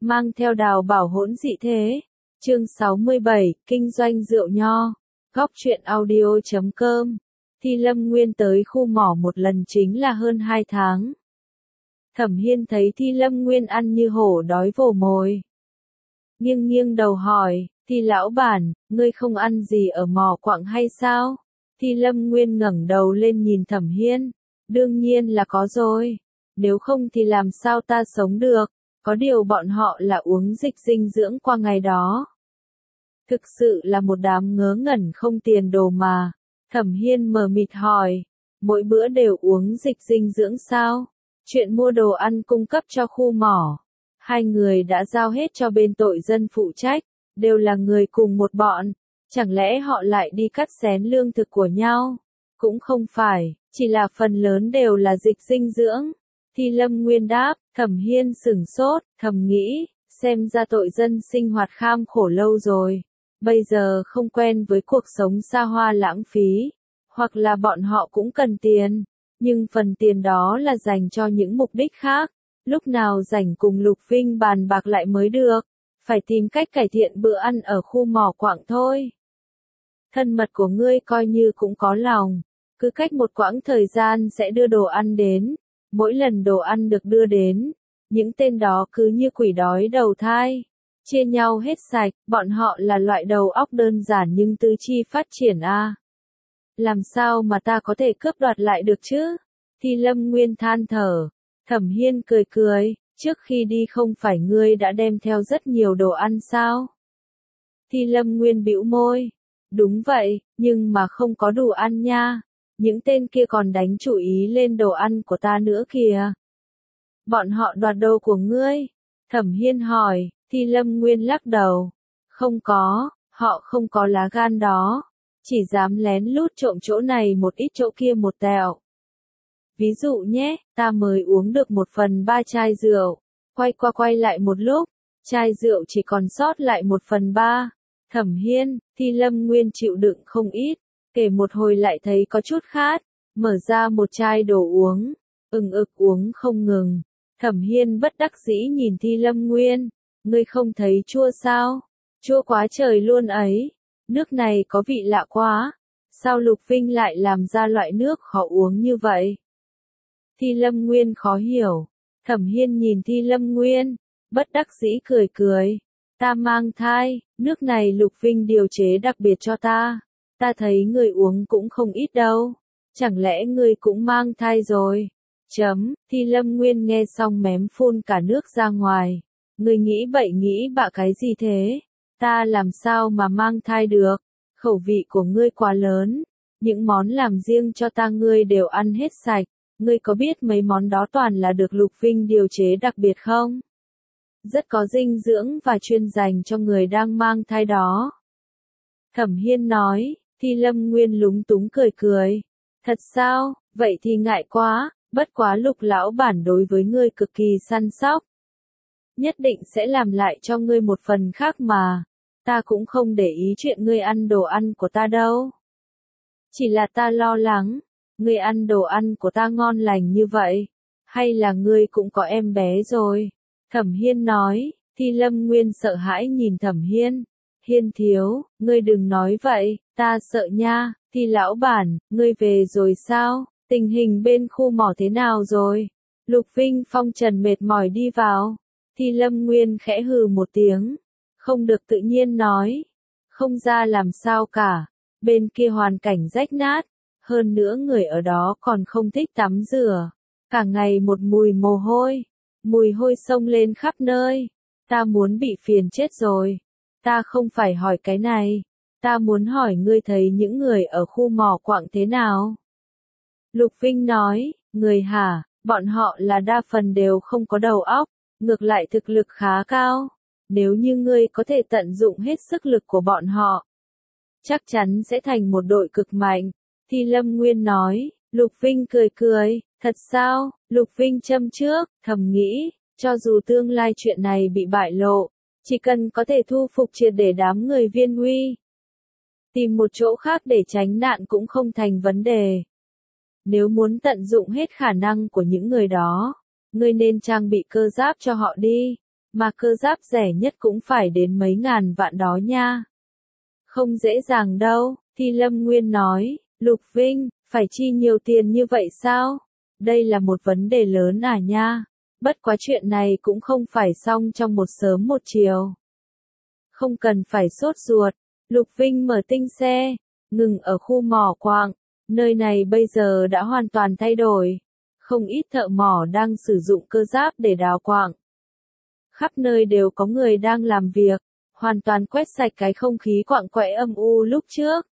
mang theo đào bảo hỗn dị thế. Chương 67, Kinh doanh rượu nho. Góc truyện audio.com. Thi Lâm Nguyên tới khu mỏ một lần chính là hơn 2 tháng. Thẩm Hiên thấy Thi Lâm Nguyên ăn như hổ đói vồ mồi. Nghiêng nghiêng đầu hỏi, Thi lão bản, ngươi không ăn gì ở mỏ quặng hay sao? Thi Lâm Nguyên ngẩng đầu lên nhìn Thẩm Hiên. Đương nhiên là có rồi. Nếu không thì làm sao ta sống được? Có điều bọn họ là uống dịch dinh dưỡng qua ngày đó. Thực sự là một đám ngớ ngẩn không tiền đồ mà. Thẩm Hiên mờ mịt hỏi, mỗi bữa đều uống dịch dinh dưỡng sao? Chuyện mua đồ ăn cung cấp cho khu mỏ. Hai người đã giao hết cho bên tội dân phụ trách, đều là người cùng một bọn. Chẳng lẽ họ lại đi cắt xén lương thực của nhau? Cũng không phải, chỉ là phần lớn đều là dịch dinh dưỡng. Thi Lâm Nguyên đáp, Thẩm Hiên sửng sốt, thầm nghĩ, xem ra tội dân sinh hoạt kham khổ lâu rồi. Bây giờ không quen với cuộc sống xa hoa lãng phí, hoặc là bọn họ cũng cần tiền, nhưng phần tiền đó là dành cho những mục đích khác, lúc nào rảnh cùng Lục Vinh bàn bạc lại mới được, phải tìm cách cải thiện bữa ăn ở khu mỏ quặng thôi. Thân mật của ngươi coi như cũng có lòng, cứ cách một quãng thời gian sẽ đưa đồ ăn đến, mỗi lần đồ ăn được đưa đến, những tên đó cứ như quỷ đói đầu thai. Chia nhau hết sạch, bọn họ là loại đầu óc đơn giản nhưng tứ chi phát triển a. Làm sao mà ta có thể cướp đoạt lại được chứ? Thi Lâm Nguyên than thở. Thẩm Hiên cười cười, trước khi đi không phải ngươi đã đem theo rất nhiều đồ ăn sao? Thi Lâm Nguyên bĩu môi. Đúng vậy, nhưng mà không có đủ ăn nha. Những tên kia còn đánh chủ ý lên đồ ăn của ta nữa kìa. Bọn họ đoạt đồ của ngươi? Thẩm Hiên hỏi. Thi Lâm Nguyên lắc đầu. Không có, họ không có lá gan đó. Chỉ dám lén lút trộm chỗ này một ít chỗ kia một tẹo. Ví dụ nhé, ta mới uống được 1/3 chai rượu. Quay qua quay lại một lúc, chai rượu chỉ còn sót lại 1/3. Thẩm Hiên, Thi Lâm Nguyên chịu đựng không ít. Kể một hồi lại thấy có chút khát. Mở ra một chai đồ uống. Uống không ngừng. Thẩm Hiên bất đắc dĩ nhìn Thi Lâm Nguyên. Ngươi không thấy chua sao? Chua quá trời luôn ấy. Nước này có vị lạ quá. Sao Lục Vinh lại làm ra loại nước khó uống như vậy? Thi Lâm Nguyên khó hiểu. Thẩm Hiên nhìn Thi Lâm Nguyên, bất đắc dĩ cười cười. Ta mang thai, nước này Lục Vinh điều chế đặc biệt cho ta. Ta thấy người uống cũng không ít đâu. Chẳng lẽ ngươi cũng mang thai rồi? Thi Lâm Nguyên nghe xong mém phun cả nước ra ngoài. Ngươi nghĩ bậy nghĩ bạ cái gì thế? Ta làm sao mà mang thai được? Khẩu vị của ngươi quá lớn. Những món làm riêng cho ta ngươi đều ăn hết sạch. Ngươi có biết mấy món đó toàn là được Lục Vinh điều chế đặc biệt không? Rất có dinh dưỡng và chuyên dành cho người đang mang thai đó. Thẩm Hiên nói. Thi Lâm Nguyên lúng túng cười cười. Thật sao? Vậy thì ngại quá. Bất quá Lục lão bản đối với ngươi cực kỳ săn sóc. Nhất định sẽ làm lại cho ngươi một phần khác mà. Ta cũng không để ý chuyện ngươi ăn đồ ăn của ta đâu. Chỉ là ta lo lắng, ngươi ăn đồ ăn của ta ngon lành như vậy, hay là ngươi cũng có em bé rồi? Thẩm Hiên nói. Thi Lâm Nguyên sợ hãi nhìn Thẩm Hiên. Hiên thiếu, ngươi đừng nói vậy, ta sợ nha. Thi lão bản, ngươi về rồi sao? Tình hình bên khu mỏ thế nào rồi? Lục Vinh phong trần mệt mỏi đi vào. Thi Lâm Nguyên khẽ hừ một tiếng. Không được tự nhiên nói. Không ra làm sao cả. Bên kia hoàn cảnh rách nát. Hơn nữa người ở đó còn không thích tắm rửa. Cả ngày một mùi mồ hôi. Mùi hôi xông lên khắp nơi. Ta muốn bị phiền chết rồi. Ta không phải hỏi cái này. Ta muốn hỏi ngươi thấy những người ở khu mỏ quặng thế nào? Lục Vinh nói. Người hả? Bọn họ là đa phần đều không có đầu óc. Ngược lại thực lực khá cao. Nếu như ngươi có thể tận dụng hết sức lực của bọn họ, chắc chắn sẽ thành một đội cực mạnh. Thi Lâm Nguyên nói. Lục Vinh cười cười. Thật sao? Lục Vinh châm trước, thầm nghĩ, cho dù tương lai chuyện này bị bại lộ, chỉ cần có thể thu phục triệt để đám người Viên Huy, tìm một chỗ khác để tránh nạn cũng không thành vấn đề. Nếu muốn tận dụng hết khả năng của những người đó, ngươi nên trang bị cơ giáp cho họ đi. Mà cơ giáp rẻ nhất cũng phải đến mấy ngàn vạn đó nha. Không dễ dàng đâu, Thi Lâm Nguyên nói, Lục Vinh, phải chi nhiều tiền như vậy sao? Đây là một vấn đề lớn à nha. Bất quá chuyện này cũng không phải xong trong một sớm một chiều. Không cần phải sốt ruột, Lục Vinh mở tinh xe, ngừng ở khu mỏ quặng. Nơi này bây giờ đã hoàn toàn thay đổi. Không ít thợ mỏ đang sử dụng cơ giáp để đào quặng. Khắp nơi đều có người đang làm việc, hoàn toàn quét sạch cái không khí quặng quẽ âm u lúc trước.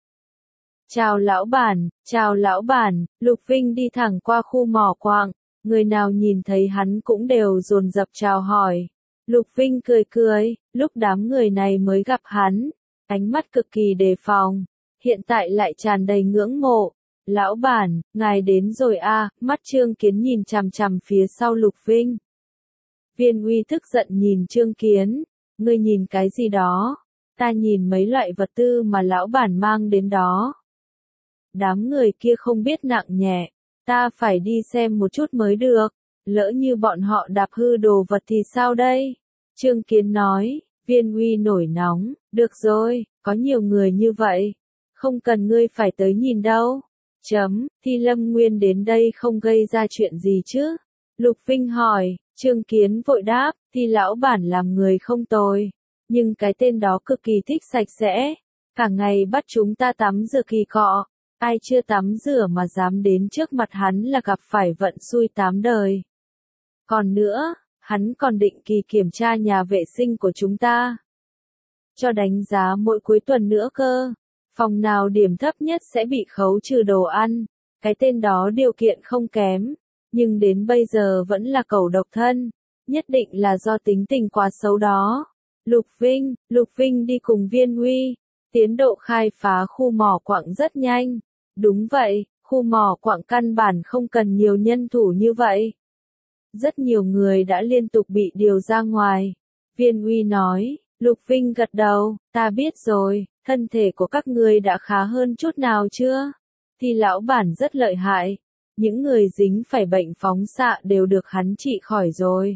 Chào lão bản, Lục Vinh đi thẳng qua khu mỏ quặng, người nào nhìn thấy hắn cũng đều dồn dập chào hỏi. Lục Vinh cười cười, lúc đám người này mới gặp hắn, ánh mắt cực kỳ đề phòng, hiện tại lại tràn đầy ngưỡng mộ. Lão bản, ngài đến rồi à, mắt Trương Kiến nhìn chằm chằm phía sau Lục Vinh. Viên Uy tức giận nhìn Trương Kiến, ngươi nhìn cái gì đó? Ta nhìn mấy loại vật tư mà lão bản mang đến đó. Đám người kia không biết nặng nhẹ, ta phải đi xem một chút mới được, lỡ như bọn họ đạp hư đồ vật thì sao đây? Trương Kiến nói, Viên Uy nổi nóng, được rồi, có nhiều người như vậy, không cần ngươi phải tới nhìn đâu. Thi Lâm Nguyên đến đây không gây ra chuyện gì chứ? Lục Vinh hỏi, Trương Kiến vội đáp, thì lão bản làm người không tồi, nhưng cái tên đó cực kỳ thích sạch sẽ, cả ngày bắt chúng ta tắm rửa kỳ cọ, ai chưa tắm rửa mà dám đến trước mặt hắn là gặp phải vận xui tám đời. Còn nữa, hắn còn định kỳ kiểm tra nhà vệ sinh của chúng ta, cho đánh giá mỗi cuối tuần nữa cơ. Phòng nào điểm thấp nhất sẽ bị khấu trừ đồ ăn, cái tên đó điều kiện không kém, nhưng đến bây giờ vẫn là cẩu độc thân, nhất định là do tính tình quá xấu đó. Lục Vinh đi cùng Viên Uy, tiến độ khai phá khu mỏ quặng rất nhanh. Đúng vậy, khu mỏ quặng căn bản không cần nhiều nhân thủ như vậy. Rất nhiều người đã liên tục bị điều ra ngoài. Viên Uy nói, Lục Vinh gật đầu, ta biết rồi. Thân thể của các ngươi đã khá hơn chút nào chưa? Thì lão bản rất lợi hại, những người dính phải bệnh phóng xạ đều được hắn trị khỏi rồi.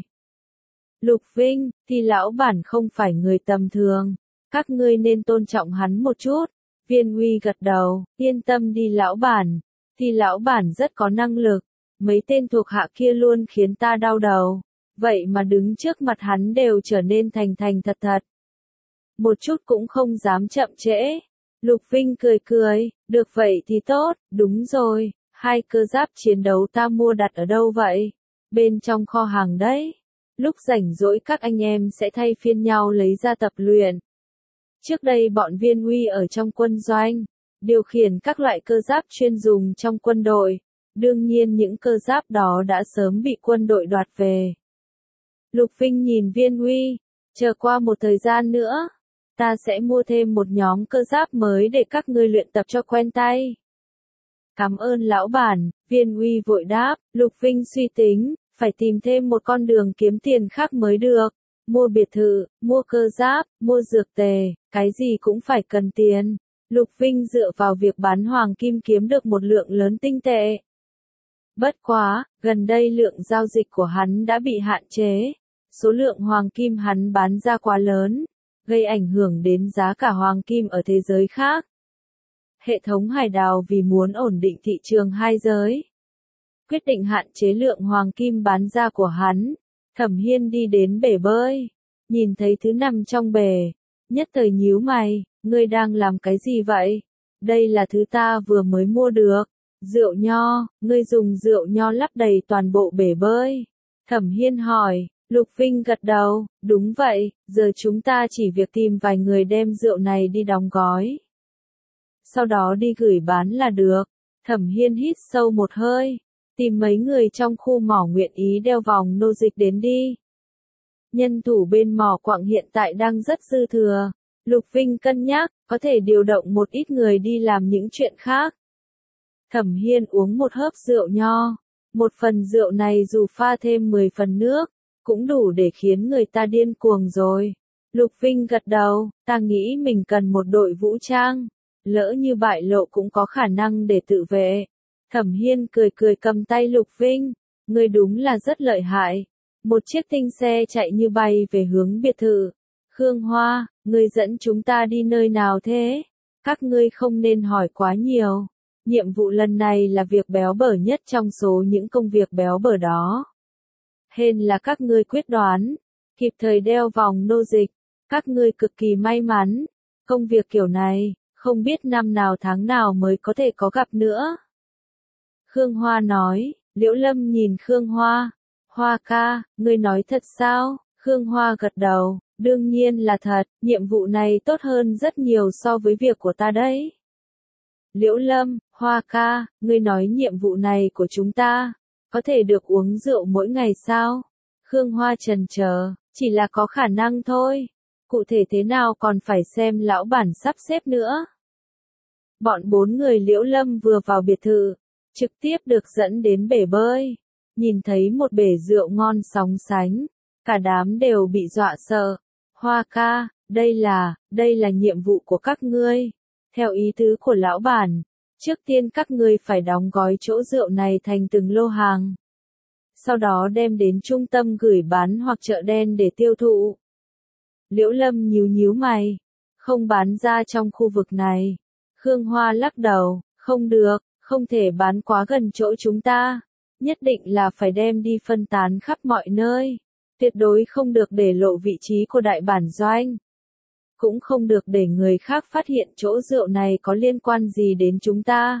Lục Vinh, thì lão bản không phải người tầm thường, các ngươi nên tôn trọng hắn một chút. Viên Uy gật đầu, yên tâm đi lão bản, thì lão bản rất có năng lực, mấy tên thuộc hạ kia luôn khiến ta đau đầu, vậy mà đứng trước mặt hắn đều trở nên thành thành thật thật. Một chút cũng không dám chậm trễ. Lục Vinh cười cười, được vậy thì tốt, đúng rồi, hai cơ giáp chiến đấu ta mua đặt ở đâu vậy? Bên trong kho hàng đấy. Lúc rảnh rỗi các anh em sẽ thay phiên nhau lấy ra tập luyện. Trước đây bọn Viên Uy ở trong quân doanh, điều khiển các loại cơ giáp chuyên dùng trong quân đội. Đương nhiên những cơ giáp đó đã sớm bị quân đội đoạt về. Lục Vinh nhìn Viên Uy, chờ qua một thời gian nữa, ta sẽ mua thêm một nhóm cơ giáp mới để các ngươi luyện tập cho quen tay. Cảm ơn lão bản, Viên Uy vội đáp. Lục Vinh suy tính, phải tìm thêm một con đường kiếm tiền khác mới được. Mua biệt thự, mua cơ giáp, mua dược tề, cái gì cũng phải cần tiền. Lục Vinh dựa vào việc bán hoàng kim kiếm được một lượng lớn tinh tệ. Bất quá, gần đây lượng giao dịch của hắn đã bị hạn chế. Số lượng hoàng kim hắn bán ra quá lớn, gây ảnh hưởng đến giá cả hoàng kim ở thế giới khác. Hệ thống hải đảo vì muốn ổn định thị trường hai giới, quyết định hạn chế lượng hoàng kim bán ra của hắn. Thẩm Hiên đi đến bể bơi, nhìn thấy thứ nằm trong bể, nhất thời nhíu mày, ngươi đang làm cái gì vậy? Đây là thứ ta vừa mới mua được, rượu nho, ngươi dùng rượu nho lấp đầy toàn bộ bể bơi. Thẩm Hiên hỏi. Lục Vinh gật đầu, đúng vậy, giờ chúng ta chỉ việc tìm vài người đem rượu này đi đóng gói. Sau đó đi gửi bán là được. Thẩm Hiên hít sâu một hơi, tìm mấy người trong khu mỏ nguyện ý đeo vòng nô dịch đến đi. Nhân thủ bên mỏ quặng hiện tại đang rất dư thừa. Lục Vinh cân nhắc, có thể điều động một ít người đi làm những chuyện khác. Thẩm Hiên uống một hớp rượu nho. Một phần rượu này dù pha thêm 10 phần nước, cũng đủ để khiến người ta điên cuồng rồi. Lục Vinh gật đầu, ta nghĩ mình cần một đội vũ trang, lỡ như bại lộ cũng có khả năng để tự vệ. Thẩm Hiên cười cười cầm tay Lục Vinh, ngươi đúng là rất lợi hại. Một chiếc tinh xe chạy như bay về hướng biệt thự. Khương Hoa, ngươi dẫn chúng ta đi nơi nào thế? Các ngươi không nên hỏi quá nhiều. Nhiệm vụ lần này là việc béo bở nhất trong số những công việc béo bở đó. Hên là các ngươi quyết đoán, kịp thời đeo vòng nô dịch. Các ngươi cực kỳ may mắn. Công việc kiểu này, không biết năm nào tháng nào mới có thể có gặp nữa. Khương Hoa nói. Liễu Lâm nhìn Khương Hoa. Hoa ca, ngươi nói thật sao? Khương Hoa gật đầu. Đương nhiên là thật, nhiệm vụ này tốt hơn rất nhiều so với việc của ta đấy. Liễu Lâm, Hoa ca, ngươi nói nhiệm vụ này của chúng ta, có thể được uống rượu mỗi ngày sao? Khương Hoa chần chờ, chỉ là có khả năng thôi. Cụ thể thế nào còn phải xem lão bản sắp xếp nữa. Bọn 4 người Liễu Lâm vừa vào biệt thự, trực tiếp được dẫn đến bể bơi. Nhìn thấy một bể rượu ngon sóng sánh, cả đám đều bị dọa sợ. Hoa ca, đây là nhiệm vụ của các ngươi. Theo ý tứ của lão bản, trước tiên các ngươi phải đóng gói chỗ rượu này thành từng lô hàng. Sau đó đem đến trung tâm gửi bán hoặc chợ đen để tiêu thụ. Liễu Lâm nhíu mày, không bán ra trong khu vực này. Khương Hoa lắc đầu, không được, không thể bán quá gần chỗ chúng ta. Nhất định là phải đem đi phân tán khắp mọi nơi. Tuyệt đối không được để lộ vị trí của đại bản doanh. Cũng không được để người khác phát hiện chỗ rượu này có liên quan gì đến chúng ta.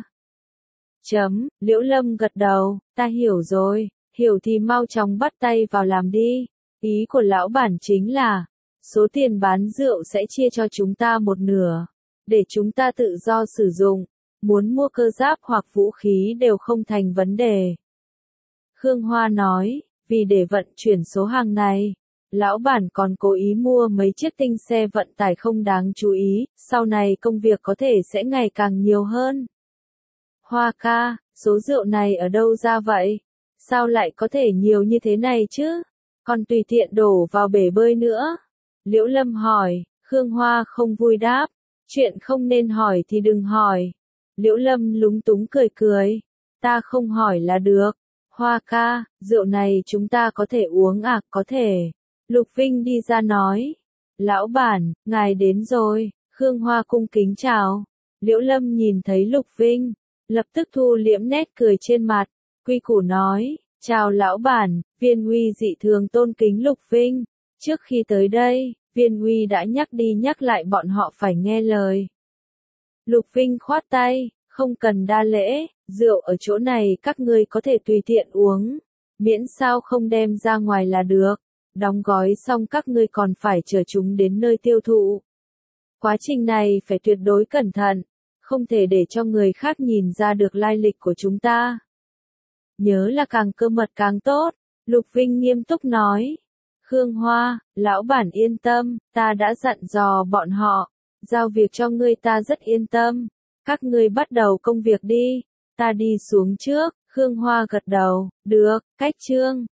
Liễu Lâm gật đầu, ta hiểu rồi, hiểu thì mau chóng bắt tay vào làm đi. Ý của lão bản chính là, số tiền bán rượu sẽ chia cho chúng ta một nửa, để chúng ta tự do sử dụng, muốn mua cơ giáp hoặc vũ khí đều không thành vấn đề. Khương Hoa nói, vì để vận chuyển số hàng này, lão bản còn cố ý mua mấy chiếc tinh xe vận tải không đáng chú ý, sau này công việc có thể sẽ ngày càng nhiều hơn. Hoa ca, số rượu này ở đâu ra vậy? Sao lại có thể nhiều như thế này chứ? Còn tùy tiện đổ vào bể bơi nữa. Liễu Lâm hỏi, Khương Hoa không vui đáp, chuyện không nên hỏi thì đừng hỏi. Liễu Lâm lúng túng cười, ta không hỏi là được. Hoa ca, rượu này chúng ta có thể uống à? Có thể. Lục Vinh đi ra nói. Lão bản, ngài đến rồi. Khương Hoa cung kính chào. Liễu Lâm nhìn thấy Lục Vinh, lập tức thu liễm nét cười trên mặt. Quy củ nói, chào lão bản. Viên Uy dị thường tôn kính Lục Vinh. Trước khi tới đây, Viên Uy đã nhắc đi nhắc lại bọn họ phải nghe lời. Lục Vinh khoát tay, không cần đa lễ, rượu ở chỗ này các ngươi có thể tùy tiện uống, miễn sao không đem ra ngoài là được. Đóng gói xong các ngươi còn phải chở chúng đến nơi tiêu thụ. Quá trình này phải tuyệt đối cẩn thận, không thể để cho người khác nhìn ra được lai lịch của chúng ta. Nhớ là càng cơ mật càng tốt, Lục Vinh nghiêm túc nói. Khương Hoa, lão bản yên tâm, ta đã dặn dò bọn họ, giao việc cho ngươi ta rất yên tâm. Các ngươi bắt đầu công việc đi, ta đi xuống trước. Khương Hoa gật đầu, được, cách chương.